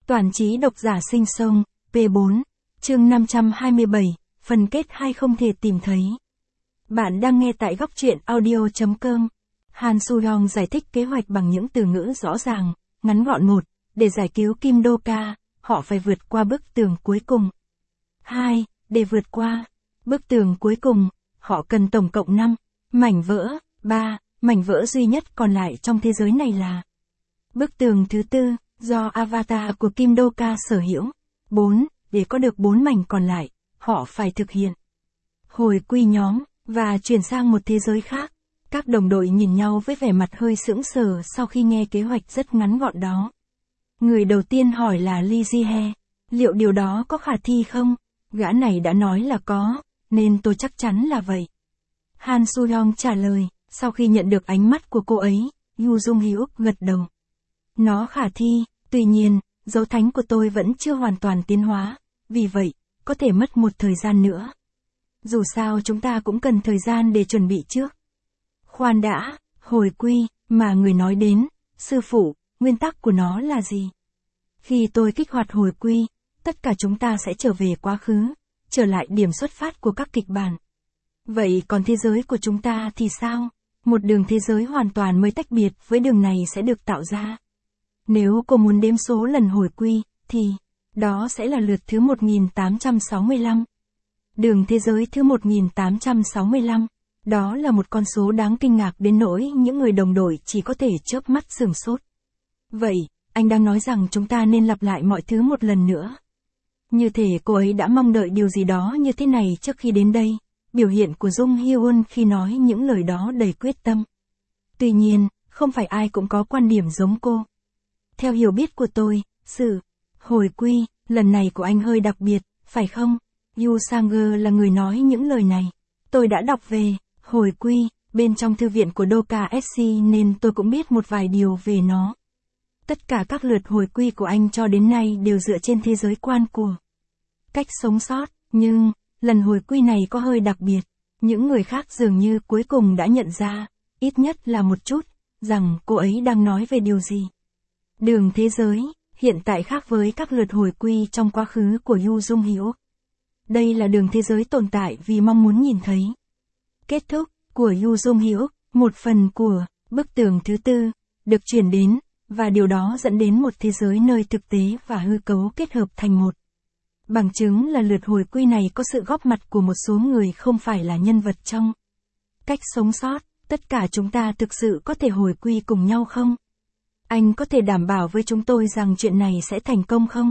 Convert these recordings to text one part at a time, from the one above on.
Toàn trí độc giả sinh sông, P4, chương 527, phần kết 2 không thể tìm thấy. Bạn đang nghe tại góc truyện audio.com. Han Soo-hyung giải thích kế hoạch bằng những từ ngữ rõ ràng, ngắn gọn. 1. Để giải cứu Kim Do-ka, họ phải vượt qua bức tường cuối cùng. 2. Để vượt qua bức tường cuối cùng, họ cần tổng cộng 5 mảnh vỡ. 3. Mảnh vỡ duy nhất còn lại trong thế giới này là bức tường thứ tư, do avatar của Kim Do-ka sở hữu. 4. Để có được 4 mảnh còn lại, họ phải thực hiện hồi quy nhóm, và chuyển sang một thế giới khác. Các đồng đội nhìn nhau với vẻ mặt hơi sững sờ sau khi nghe kế hoạch rất ngắn gọn đó. Người đầu tiên hỏi là Lee Ji-hye. Liệu điều đó có khả thi không? Gã này đã nói là có, nên tôi chắc chắn là vậy. Han Soo-hyung trả lời, sau khi nhận được ánh mắt của cô ấy, Yoo Jung-hyuk gật đầu. Nó khả thi, tuy nhiên, dấu thánh của tôi vẫn chưa hoàn toàn tiến hóa, vì vậy, có thể mất một thời gian nữa. Dù sao chúng ta cũng cần thời gian để chuẩn bị trước. Khoan đã, hồi quy, mà người nói đến, sư phụ, nguyên tắc của nó là gì? Khi tôi kích hoạt hồi quy, tất cả chúng ta sẽ trở về quá khứ, trở lại điểm xuất phát của các kịch bản. Vậy còn thế giới của chúng ta thì sao? Một đường thế giới hoàn toàn mới tách biệt với đường này sẽ được tạo ra. Nếu cô muốn đếm số lần hồi quy, thì đó sẽ là lượt thứ 1865. Đường thế giới thứ 1865, đó là một con số đáng kinh ngạc đến nỗi những người đồng đội chỉ có thể chớp mắt sửng sốt. Vậy, anh đang nói rằng chúng ta nên lặp lại mọi thứ một lần nữa. Như thể cô ấy đã mong đợi điều gì đó như thế này trước khi đến đây. Biểu hiện của Jung Hyun khi nói những lời đó đầy quyết tâm. Tuy nhiên, không phải ai cũng có quan điểm giống cô. Theo hiểu biết của tôi, sự hồi quy, lần này của anh hơi đặc biệt, phải không? Yoo Sang-ge là người nói những lời này. Tôi đã đọc về hồi quy bên trong thư viện của Doka SC nên tôi cũng biết một vài điều về nó. Tất cả các lượt hồi quy của anh cho đến nay đều dựa trên thế giới quan của cách sống sót, nhưng lần hồi quy này có hơi đặc biệt. Những người khác dường như cuối cùng đã nhận ra, ít nhất là một chút, rằng cô ấy đang nói về điều gì. Đường thế giới, hiện tại khác với các lượt hồi quy trong quá khứ của Yoo Jung-hyuk. Đây là đường thế giới tồn tại vì mong muốn nhìn thấy kết thúc của Yoo Jung-hyuk, một phần của bức tường thứ tư, được chuyển đến, và điều đó dẫn đến một thế giới nơi thực tế và hư cấu kết hợp thành một. Bằng chứng là lượt hồi quy này có sự góp mặt của một số người không phải là nhân vật trong cách sống sót. Tất cả chúng ta thực sự có thể hồi quy cùng nhau không? Anh có thể đảm bảo với chúng tôi rằng chuyện này sẽ thành công không?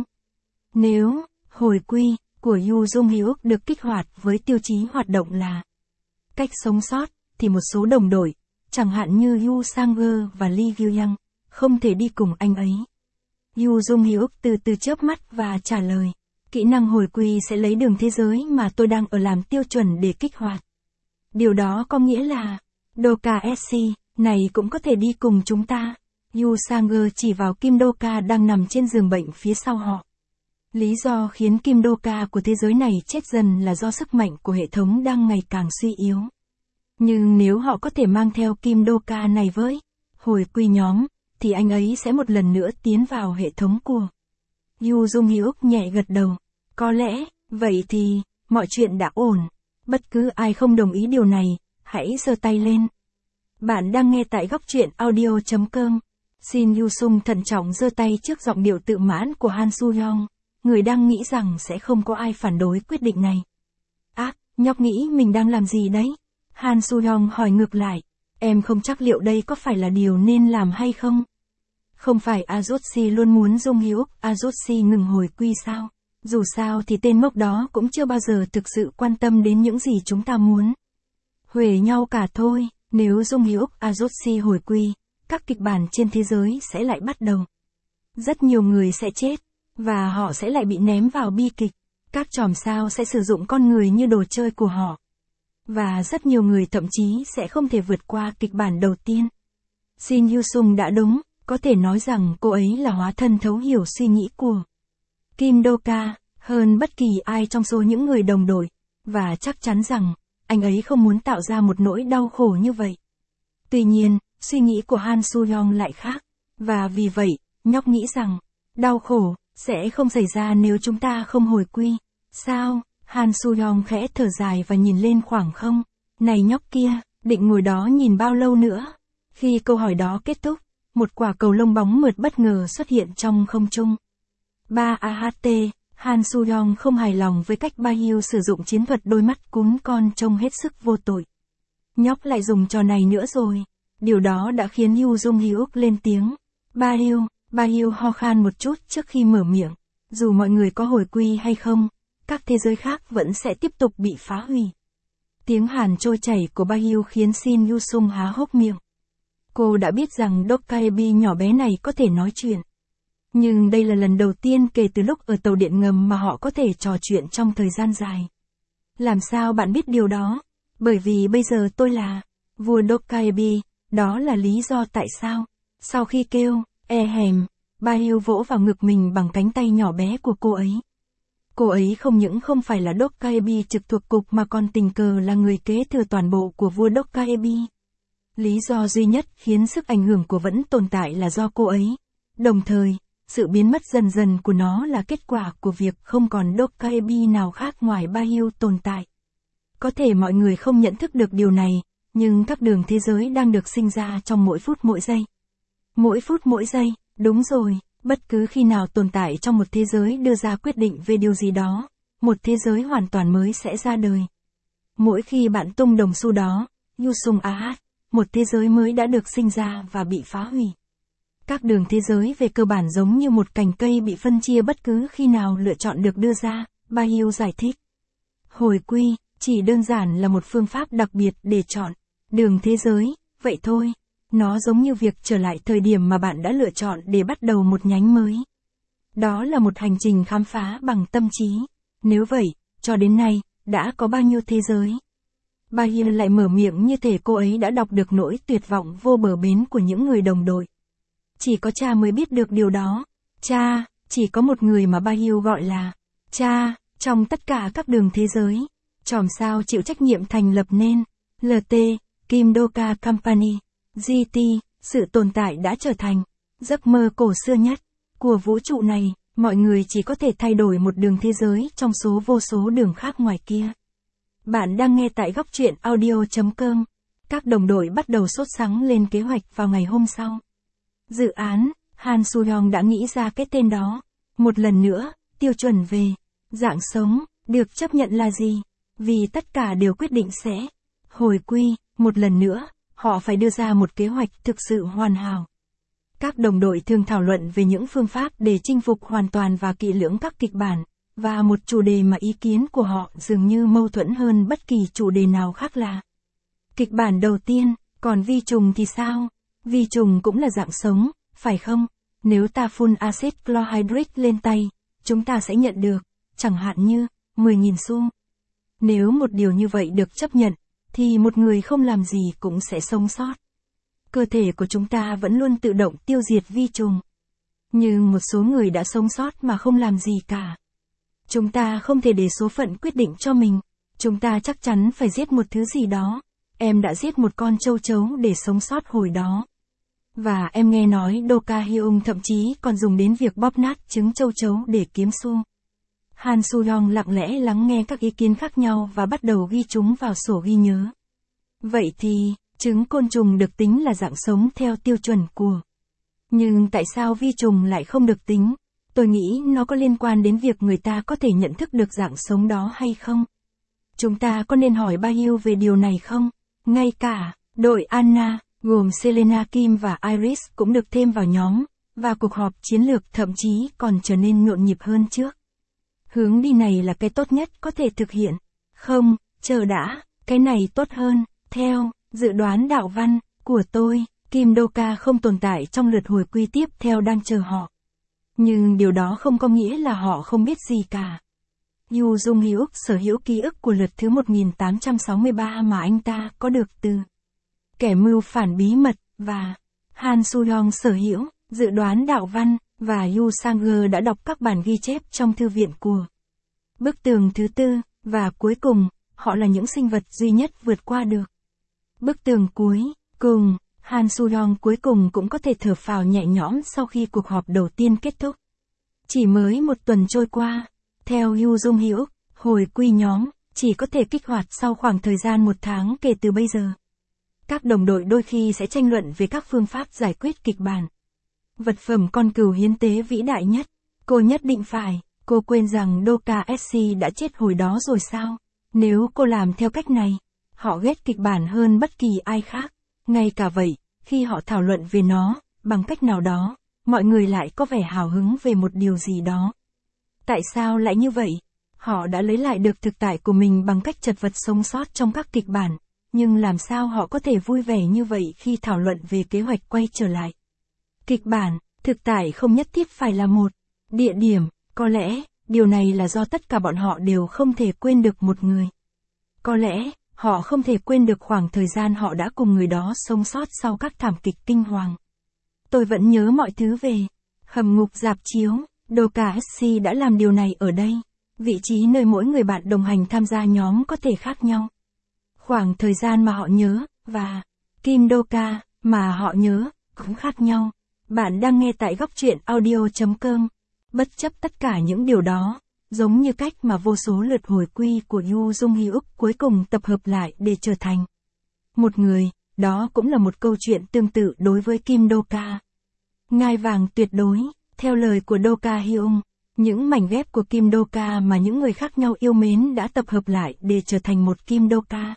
Nếu hồi quy của Yoo Jung-hyuk được kích hoạt với tiêu chí hoạt động là cách sống sót, thì một số đồng đội, chẳng hạn như Yoo Sang-ge và Lee Gyu-young, không thể đi cùng anh ấy. Yoo Jung-hyuk từ từ chớp mắt và trả lời. Kỹ năng hồi quy sẽ lấy đường thế giới mà tôi đang ở làm tiêu chuẩn để kích hoạt. Điều đó có nghĩa là, Doka SC này cũng có thể đi cùng chúng ta. Yoo Sang-ge chỉ vào Kim Do-ka đang nằm trên giường bệnh phía sau họ. Lý do khiến Kim Do-ka của thế giới này chết dần là do sức mạnh của hệ thống đang ngày càng suy yếu. Nhưng nếu họ có thể mang theo Kim Do-ka này với hồi quy nhóm, thì anh ấy sẽ một lần nữa tiến vào hệ thống của Yoo Jung-hyuk nhẹ gật đầu. Có lẽ, vậy thì, mọi chuyện đã ổn. Bất cứ ai không đồng ý điều này, hãy giơ tay lên. Bạn đang nghe tại góc truyện audio.com. Shin Yu-sung thận trọng giơ tay trước giọng điệu tự mãn của Han Soo-hyung. Người đang nghĩ rằng sẽ không có ai phản đối quyết định này. Nhóc nghĩ mình đang làm gì đấy? Han Soo-hyung hỏi ngược lại. Em không chắc liệu đây có phải là điều nên làm hay không? Không phải Azosi luôn muốn Jung-hyuk Azosi ngừng hồi quy sao? Dù sao thì tên ngốc đó cũng chưa bao giờ thực sự quan tâm đến những gì chúng ta muốn. Huề nhau cả thôi, nếu Jung-hyuk Azosi hồi quy, các kịch bản trên thế giới sẽ lại bắt đầu. Rất nhiều người sẽ chết, và họ sẽ lại bị ném vào bi kịch. Các chòm sao sẽ sử dụng con người như đồ chơi của họ. Và rất nhiều người thậm chí sẽ không thể vượt qua kịch bản đầu tiên. Shin Yu-sung đã đúng, có thể nói rằng cô ấy là hóa thân thấu hiểu suy nghĩ của Kim Do-ka, hơn bất kỳ ai trong số những người đồng đội, và chắc chắn rằng, anh ấy không muốn tạo ra một nỗi đau khổ như vậy. Tuy nhiên, suy nghĩ của Han Soo-hyung lại khác, và vì vậy, nhóc nghĩ rằng, đau khổ, Sẽ không xảy ra nếu chúng ta không hồi quy. Sao? Han Soo-yong khẽ thở dài và nhìn lên khoảng không. Này nhóc kia, định ngồi đó nhìn bao lâu nữa? Khi câu hỏi đó kết thúc, một quả cầu lông bóng mượt bất ngờ xuất hiện trong không trung. 3AHT, Han Soo-yong không hài lòng với cách Ba Hyu sử dụng chiến thuật đôi mắt cún con trông hết sức vô tội. Nhóc lại dùng trò này nữa rồi. Điều đó đã khiến Yu Jung Hyuk lên tiếng. Ba Hyu ho khan một chút trước khi mở miệng. Dù mọi người có hồi quy hay không, các thế giới khác vẫn sẽ tiếp tục bị phá hủy. Tiếng Hàn trôi chảy của Ba Hyu khiến Shin Yu Sung há hốc miệng. Cô đã biết rằng Dokkaebi nhỏ bé này có thể nói chuyện. Nhưng đây là lần đầu tiên kể từ lúc ở tàu điện ngầm mà họ có thể trò chuyện trong thời gian dài. Làm sao bạn biết điều đó? Bởi vì bây giờ tôi là vua Dokkaebi, đó là lý do tại sao. Sau khi kêu, Ba Hyu vỗ vào ngực mình bằng cánh tay nhỏ bé của cô ấy. Cô ấy không những không phải là Dokkaebi trực thuộc cục mà còn tình cờ là người kế thừa toàn bộ của vua Dokkaebi. Lý do duy nhất khiến sức ảnh hưởng của vẫn tồn tại là do cô ấy. Đồng thời, sự biến mất dần dần của nó là kết quả của việc không còn Dokkaebi nào khác ngoài Ba Hyu tồn tại. Có thể mọi người không nhận thức được điều này, nhưng các đường thế giới đang được sinh ra trong mỗi phút mỗi giây. Mỗi phút mỗi giây, đúng rồi, bất cứ khi nào tồn tại trong một thế giới đưa ra quyết định về điều gì đó, một thế giới hoàn toàn mới sẽ ra đời. Mỗi khi bạn tung đồng xu đó, Yu Sung một thế giới mới đã được sinh ra và bị phá hủy. Các đường thế giới về cơ bản giống như một cành cây bị phân chia bất cứ khi nào lựa chọn được đưa ra, Ba Hyu giải thích. Hồi quy, chỉ đơn giản là một phương pháp đặc biệt để chọn đường thế giới, vậy thôi. Nó giống như việc trở lại thời điểm mà bạn đã lựa chọn để bắt đầu một nhánh mới. Đó là một hành trình khám phá bằng tâm trí. Nếu vậy, cho đến nay, đã có bao nhiêu thế giới? Ba Hyu lại mở miệng như thể cô ấy đã đọc được nỗi tuyệt vọng vô bờ bến của những người đồng đội. Chỉ có cha mới biết được điều đó. Cha, chỉ có một người mà Ba Hyu gọi là cha, trong tất cả các đường thế giới. Chòm sao chịu trách nhiệm thành lập nên LT, Kim Doka Company, GT, sự tồn tại đã trở thành giấc mơ cổ xưa nhất của vũ trụ này, mọi người chỉ có thể thay đổi một đường thế giới trong số vô số đường khác ngoài kia. Bạn đang nghe tại góc truyện audio.com. Các đồng đội bắt đầu sốt sắng lên kế hoạch vào ngày hôm sau. Dự án, Han Soo-yong đã nghĩ ra cái tên đó. Một lần nữa, tiêu chuẩn về dạng sống, được chấp nhận là gì? Vì tất cả đều quyết định sẽ hồi quy, một lần nữa, họ phải đưa ra một kế hoạch thực sự hoàn hảo. Các đồng đội thường thảo luận về những phương pháp để chinh phục hoàn toàn và kỹ lưỡng các kịch bản, và một chủ đề mà ý kiến của họ dường như mâu thuẫn hơn bất kỳ chủ đề nào khác là kịch bản đầu tiên, còn vi trùng thì sao? Vi trùng cũng là dạng sống, phải không? Nếu ta phun axit chlorhydric lên tay, chúng ta sẽ nhận được, chẳng hạn như, 10.000 xu. Nếu một điều như vậy được chấp nhận, thì một người không làm gì cũng sẽ sống sót. Cơ thể của chúng ta vẫn luôn tự động tiêu diệt vi trùng. Nhưng một số người đã sống sót mà không làm gì cả. Chúng ta không thể để số phận quyết định cho mình. Chúng ta chắc chắn phải giết một thứ gì đó. Em đã giết một con châu chấu để sống sót hồi đó. Và em nghe nói Doka Hyung thậm chí còn dùng đến việc bóp nát trứng châu chấu để kiếm xu. Han Soo-yong lặng lẽ lắng nghe các ý kiến khác nhau và bắt đầu ghi chúng vào sổ ghi nhớ. Vậy thì, trứng côn trùng được tính là dạng sống theo tiêu chuẩn của. Nhưng tại sao vi trùng lại không được tính? Tôi nghĩ nó có liên quan đến việc người ta có thể nhận thức được dạng sống đó hay không? Chúng ta có nên hỏi Ba Hyu về điều này không? Ngay cả, đội Anna, gồm Selena Kim và Iris cũng được thêm vào nhóm, và cuộc họp chiến lược thậm chí còn trở nên nhộn nhịp hơn trước. Hướng đi này là cái tốt nhất có thể thực hiện. Không, chờ đã, cái này tốt hơn, theo dự đoán đạo văn của tôi, Kim Doka không tồn tại trong lượt hồi quy tiếp theo đang chờ họ. Nhưng điều đó không có nghĩa là họ không biết gì cả. Yu Jung Hyuk sở hữu ký ức của lượt thứ 1863 mà anh ta có được từ kẻ mưu phản bí mật, và Han Soo-yong sở hữu dự đoán đạo văn, và Yu Sang-ge đã đọc các bản ghi chép trong thư viện của bức tường thứ tư, và cuối cùng, họ là những sinh vật duy nhất vượt qua được bức tường cuối cùng. Han Soo-yong cuối cùng cũng có thể thở phào nhẹ nhõm sau khi cuộc họp đầu tiên kết thúc. Chỉ mới một tuần trôi qua, theo Yu Jung Hyuk, hồi quy nhóm chỉ có thể kích hoạt sau khoảng thời gian 1 tháng kể từ bây giờ. Các đồng đội đôi khi sẽ tranh luận về các phương pháp giải quyết kịch bản. Vật phẩm con cừu hiến tế vĩ đại nhất, cô nhất định phải, cô quên rằng Doka SC đã chết hồi đó rồi sao? Nếu cô làm theo cách này, họ ghét kịch bản hơn bất kỳ ai khác. Ngay cả vậy, khi họ thảo luận về nó, bằng cách nào đó, mọi người lại có vẻ hào hứng về một điều gì đó. Tại sao lại như vậy? Họ đã lấy lại được thực tại của mình bằng cách chật vật sống sót trong các kịch bản, nhưng làm sao họ có thể vui vẻ như vậy khi thảo luận về kế hoạch quay trở lại? Kịch bản, thực tại không nhất thiết phải là một địa điểm, có lẽ, điều này là do tất cả bọn họ đều không thể quên được một người. Có lẽ, họ không thể quên được khoảng thời gian họ đã cùng người đó sống sót sau các thảm kịch kinh hoàng. Tôi vẫn nhớ mọi thứ về hầm ngục rạp chiếu, Doka SC đã làm điều này ở đây. Vị trí nơi mỗi người bạn đồng hành tham gia nhóm có thể khác nhau. Khoảng thời gian mà họ nhớ, và Kim Doka mà họ nhớ, cũng khác nhau. Bạn đang nghe tại góc truyện audio.com. Bất chấp tất cả những điều đó, giống như cách mà vô số lượt hồi quy của Yu Jung Hyuk cuối cùng tập hợp lại để trở thành một người, đó cũng là một câu chuyện tương tự đối với Kim Doka. Ngai vàng tuyệt đối, theo lời của Doka Hyung, những mảnh ghép của Kim Doka mà những người khác nhau yêu mến đã tập hợp lại để trở thành một Kim Doka.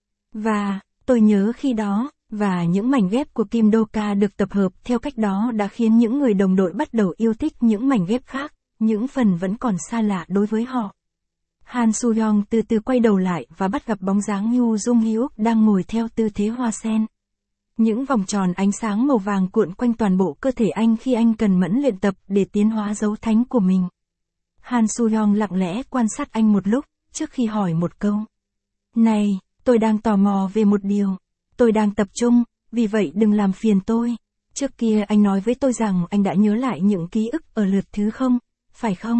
Và, tôi nhớ khi đó, và những mảnh ghép của Kim Doka được tập hợp theo cách đó đã khiến những người đồng đội bắt đầu yêu thích những mảnh ghép khác, những phần vẫn còn xa lạ đối với họ. Han Soo-young từ từ quay đầu lại và bắt gặp bóng dáng Yu Jung Hyuk đang ngồi theo tư thế hoa sen. Những vòng tròn ánh sáng màu vàng cuộn quanh toàn bộ cơ thể anh khi anh cần mẫn luyện tập để tiến hóa dấu thánh của mình. Han Soo-young lặng lẽ quan sát anh một lúc, trước khi hỏi một câu. Này, tôi đang tò mò về một điều. Tôi đang tập trung, vì vậy đừng làm phiền tôi. Trước kia anh nói với tôi rằng anh đã nhớ lại những ký ức ở lượt thứ không, phải không?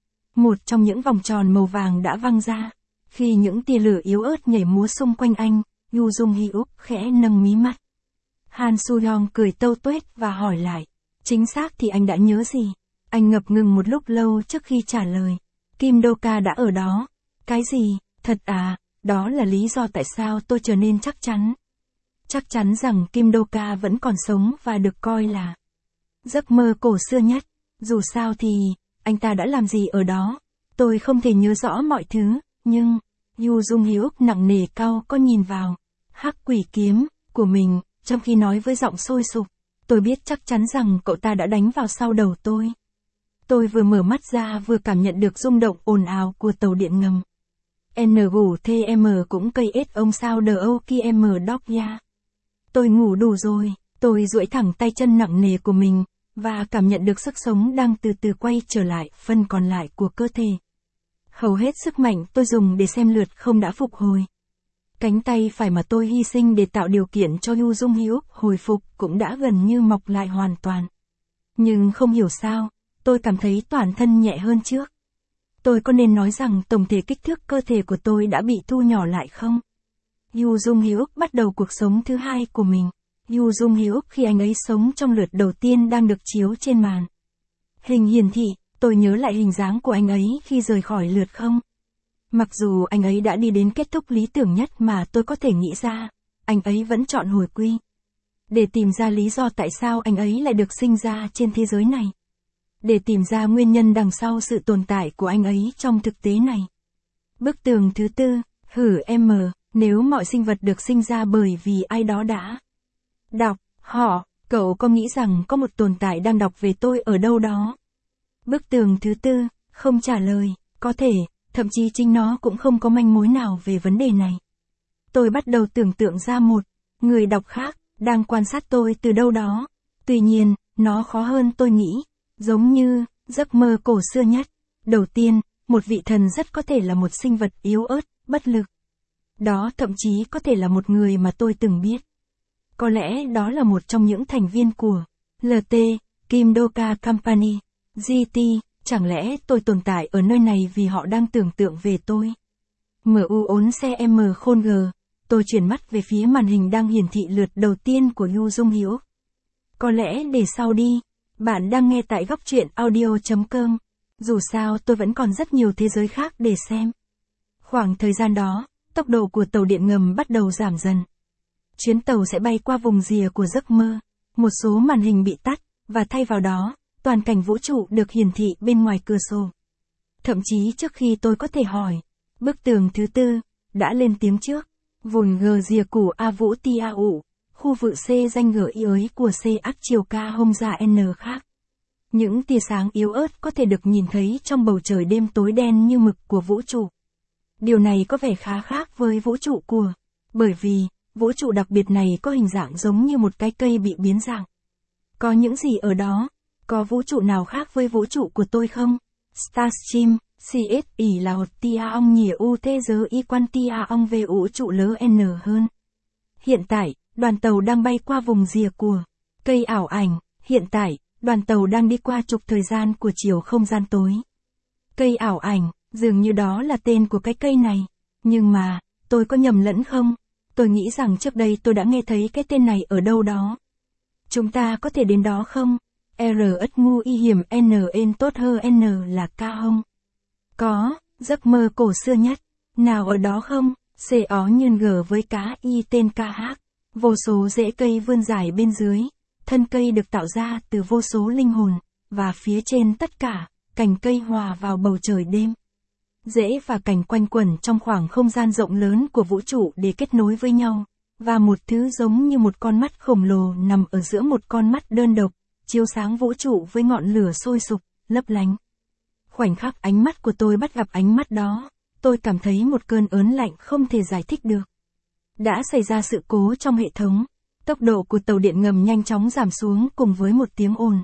Một trong những vòng tròn màu vàng đã văng ra. Khi những tia lửa yếu ớt nhảy múa xung quanh anh, Yu Jung Hyuk khẽ nâng mí mắt. Han Soo-young cười tâu tuét và hỏi lại. Chính xác thì anh đã nhớ gì? Anh ngập ngừng một lúc lâu trước khi trả lời. Kim Doka đã ở đó. Cái gì? Thật à? Đó là lý do tại sao tôi trở nên chắc chắn. Chắc chắn rằng Kim Doka vẫn còn sống và được coi là giấc mơ cổ xưa nhất. Dù sao thì, anh ta đã làm gì ở đó? Tôi không thể nhớ rõ mọi thứ, nhưng Yu Jung Hyuk nặng nề cau có nhìn vào hắc quỷ kiếm của mình, trong khi nói với giọng sôi sục. Tôi biết chắc chắn rằng cậu ta đã đánh vào sau đầu tôi. Tôi vừa mở mắt ra vừa cảm nhận được rung động ồn ào của tàu điện ngầm. NGTM cũng cây ết ông sao đờ âu kiem đóc ya. Tôi ngủ đủ rồi, tôi duỗi thẳng tay chân nặng nề của mình, và cảm nhận được sức sống đang từ từ quay trở lại phần còn lại của cơ thể. Hầu hết sức mạnh tôi dùng để xem lượt không đã phục hồi. Cánh tay phải mà tôi hy sinh để tạo điều kiện cho Yu Jung Hyuk hồi phục cũng đã gần như mọc lại hoàn toàn. Nhưng không hiểu sao, tôi cảm thấy toàn thân nhẹ hơn trước. Tôi có nên nói rằng tổng thể kích thước cơ thể của tôi đã bị thu nhỏ lại không? Yu Jung Hyuk bắt đầu cuộc sống thứ hai của mình. Yu Jung Hyuk khi anh ấy sống trong lượt đầu tiên đang được chiếu trên màn hình hiển thị, tôi nhớ lại hình dáng của anh ấy khi rời khỏi lượt không. Mặc dù anh ấy đã đi đến kết thúc lý tưởng nhất mà tôi có thể nghĩ ra, anh ấy vẫn chọn hồi quy. Để tìm ra lý do tại sao anh ấy lại được sinh ra trên thế giới này. Để tìm ra nguyên nhân đằng sau sự tồn tại của anh ấy trong thực tế này. Bức tường thứ tư, nếu mọi sinh vật được sinh ra bởi vì ai đó đã đọc họ, cậu có nghĩ rằng có một tồn tại đang đọc về tôi ở đâu đó? Bức tường thứ tư, không trả lời, có thể, thậm chí chính nó cũng không có manh mối nào về vấn đề này. Tôi bắt đầu tưởng tượng ra một người đọc khác, đang quan sát tôi từ đâu đó. Tuy nhiên, nó khó hơn tôi nghĩ, giống như giấc mơ cổ xưa nhất. Đầu tiên, một vị thần rất có thể là một sinh vật yếu ớt, bất lực. Đó thậm chí có thể là một người mà tôi từng biết. Có lẽ đó là một trong những thành viên của LT, Kim Doka Company, GT, chẳng lẽ tôi tồn tại ở nơi này vì họ đang tưởng tượng về tôi. MU4CM khôn G, tôi chuyển mắt về phía màn hình đang hiển thị lượt đầu tiên của Yu Jung Hyuk. Có lẽ để sau đi, bạn đang nghe tại góc truyện audio.com. Dù sao tôi vẫn còn rất nhiều thế giới khác để xem. Khoảng thời gian đó, tốc độ của tàu điện ngầm bắt đầu giảm dần. Chuyến tàu sẽ bay qua vùng rìa của giấc mơ. Một số màn hình bị tắt, và thay vào đó, toàn cảnh vũ trụ được hiển thị bên ngoài cửa sổ. Thậm chí trước khi tôi có thể hỏi, bức tường thứ tư đã lên tiếng trước. Vùng gờ rìa của A Vũ Tia ụ, khu vực C danh gờ y ấy của C ác chiều ca hông ra N khác. Những tia sáng yếu ớt có thể được nhìn thấy trong bầu trời đêm tối đen như mực của vũ trụ. Điều này có vẻ khá khác với vũ trụ của, bởi vì, vũ trụ đặc biệt này có hình dạng giống như một cái cây bị biến dạng. Có những gì ở đó? Có vũ trụ nào khác với vũ trụ của tôi không? Starstream, CS ỉ là một tia ong nhìa u thế giới y quan tia ong về vũ trụ lớn N hơn. Hiện tại, đoàn tàu đang bay qua vùng rìa của cây ảo ảnh. Hiện tại, đoàn tàu đang đi qua trục thời gian của chiều không gian tối. Cây ảo ảnh, dường như đó là tên của cái cây này. Nhưng mà, tôi có nhầm lẫn không? Tôi nghĩ rằng trước đây tôi đã nghe thấy cái tên này ở đâu đó. Chúng ta có thể đến đó không? R ất ngu y hiểm N tốt hơn N là ca hông. Có, giấc mơ cổ xưa nhất. Nào ở đó không? C ó nhân G với cá y tên ca hát. Vô số rễ cây vươn dài bên dưới. Thân cây được tạo ra từ vô số linh hồn. Và phía trên tất cả, cành cây hòa vào bầu trời đêm. Rễ và cành quanh quẩn trong khoảng không gian rộng lớn của vũ trụ để kết nối với nhau. Và một thứ giống như một con mắt khổng lồ nằm ở giữa một con mắt đơn độc, chiếu sáng vũ trụ với ngọn lửa sôi sục, lấp lánh. Khoảnh khắc ánh mắt của tôi bắt gặp ánh mắt đó, tôi cảm thấy một cơn ớn lạnh không thể giải thích được. Đã xảy ra sự cố trong hệ thống, tốc độ của tàu điện ngầm nhanh chóng giảm xuống cùng với một tiếng ồn.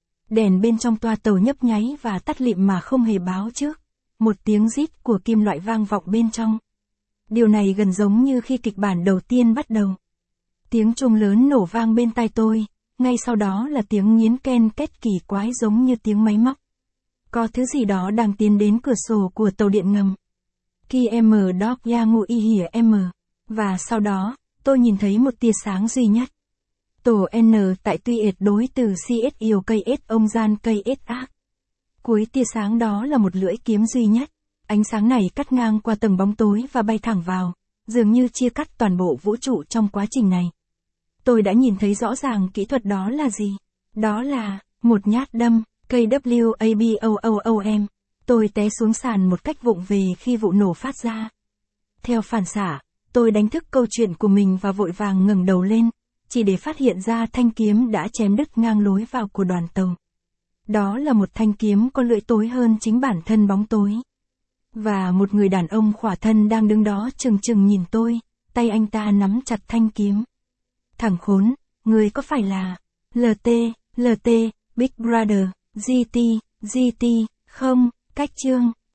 Đèn bên trong toa tàu nhấp nháy và tắt lịm mà không hề báo trước. Một tiếng rít của kim loại vang vọng bên trong. Điều này gần giống như khi kịch bản đầu tiên bắt đầu. Tiếng chuông lớn nổ vang bên tai tôi, ngay sau đó là tiếng nghiến ken két kỳ quái giống như tiếng máy móc. Có thứ gì đó đang tiến đến cửa sổ của tàu điện ngầm. Khi M dog ya ngụ y hỉa M. Và sau đó, tôi nhìn thấy một tia sáng duy nhất. Tổ N tại tuy ệt đối từ CS yêu cây S ông gian cây S ác. Cuối tia sáng đó là một lưỡi kiếm duy nhất. Ánh sáng này cắt ngang qua tầng bóng tối và bay thẳng vào, dường như chia cắt toàn bộ vũ trụ trong quá trình này. Tôi đã nhìn thấy rõ ràng kỹ thuật đó là gì. Đó là, một nhát đâm, KWABOOOM. Tôi té xuống sàn một cách vụng về khi vụ nổ phát ra. Theo phản xạ, tôi đánh thức câu chuyện của mình và vội vàng ngẩng đầu lên, chỉ để phát hiện ra thanh kiếm đã chém đứt ngang lối vào của đoàn tàu. Đó là một thanh kiếm có lưỡi tối hơn chính bản thân bóng tối. Và một người đàn ông khỏa thân đang đứng đó chừng chừng nhìn tôi, tay anh ta nắm chặt thanh kiếm. Thằng khốn, người có phải là LT, Big Brother, GT, không, cách chương.